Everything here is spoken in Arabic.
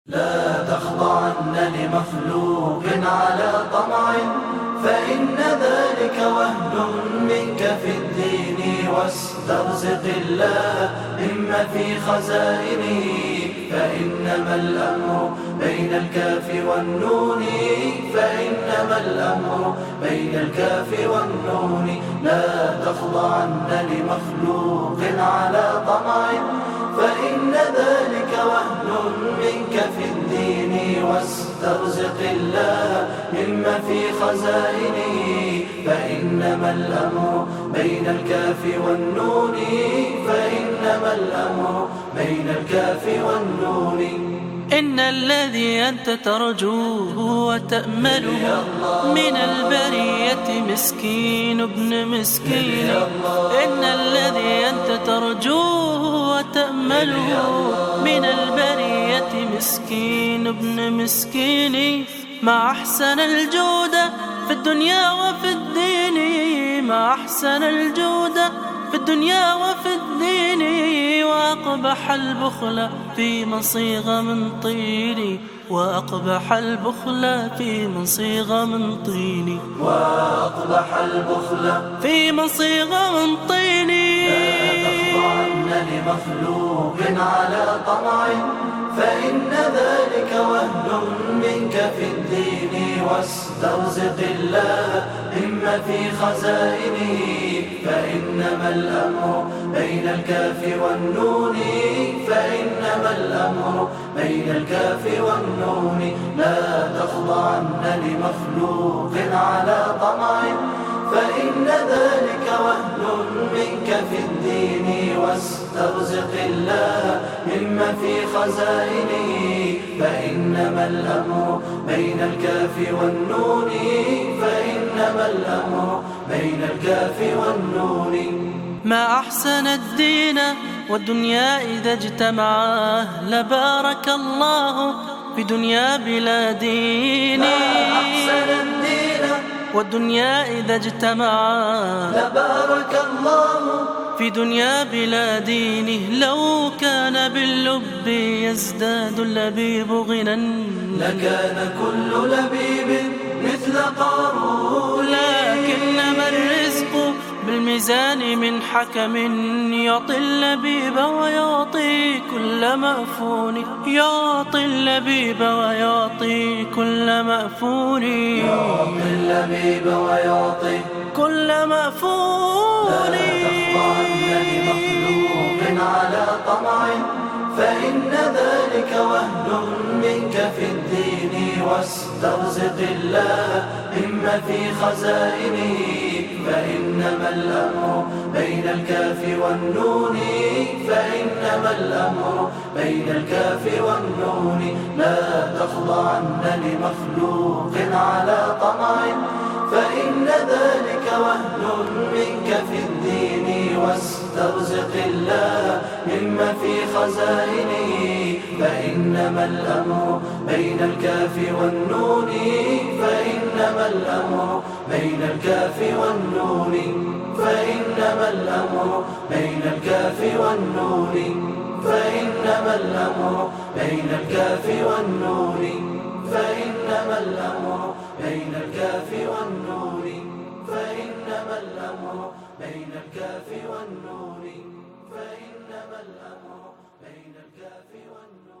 لا تخضعن لمخلوق على طمع، فإن ذلك وهن منك في الدين، واسترزق الله مما في خزائنه، فإنما الأمر بين الكاف والنون، فإنما الأمر بين الكاف والنون. لا تخضعن لمخلوق على طمع، فإن ذلك وهن منك في الدين، واسترزق الله مما في خزائنه، فإنما الأمر بين الكاف والنون، فإنما الأمر بين الكاف والنون. إن الذي أنت ترجوه وتأمله من البرية مسكين ابن مسكين. إن الذي أنت ترجوه وتأمله من البرية مسكين ابن مسكين. ما أحسن الجود في الدنيا وفي الدين، ما أحسن الجود في الدنيا وفي الدين، وأقبح البخل في من صيغ من طين، وأقبح البخل في من صيغ من طين، وأقبح البخل في من صيغ من طين. لا تخضعن لمخلوق على طمع، فإن ذلك وهن منك في الدين، واسترزق الله مما في خزائنه، فإنما الأمر بين الكاف والنون، فإنما الأمر بين الكاف والنون. لا تخضعن لمخلوق على طمع، فإن ذلك وهن منك في الدين، واسترزق الله مما في خزائنه، فإنما الأمر بين الكاف والنون، فإنما الأمر بين الكاف والنون. ما أحسن الدين والدنيا إذا اجتمعا، لبارك الله في دنيا بلا دين. ما أحسن الدين والدنيا إذا اجتمعا، لبارك الله في دنيا بلا دينه. لو كان باللب يزداد اللبيب غنى، لكان كل لبيب مثل قارون. لكنما الرزق بالميزان من حكم، يعطي اللبيب ويعطي كل مأفون، يعطي اللبيب ويعطي كل مأفون، يعطي اللبيب ويعطي كل مأفون. لا تخضعن لمخلوق على طمع، فإن ذلك وهن منك في الدين، واسترزق الله مما في خزائنه، فإنما الأمر بين الكاف والنون، فإنما الأمر بين الكاف والنون. لا تخضعن لمخلوق على طمع، فإن ذلك وهن منك في الدين، واسترزق الله مما في خزائنه، فإنما الأمر بين الكاف والنون، فإنما الأمر بين الكاف والنون، فإنما الأمر بين الكاف والنون، فإنما الأمر بين الكاف والنون، فإنما الأمر بين الكاف والنون، فإنما الأمر بين الكاف والنون، فإنما الأمر بين الكاف والنون.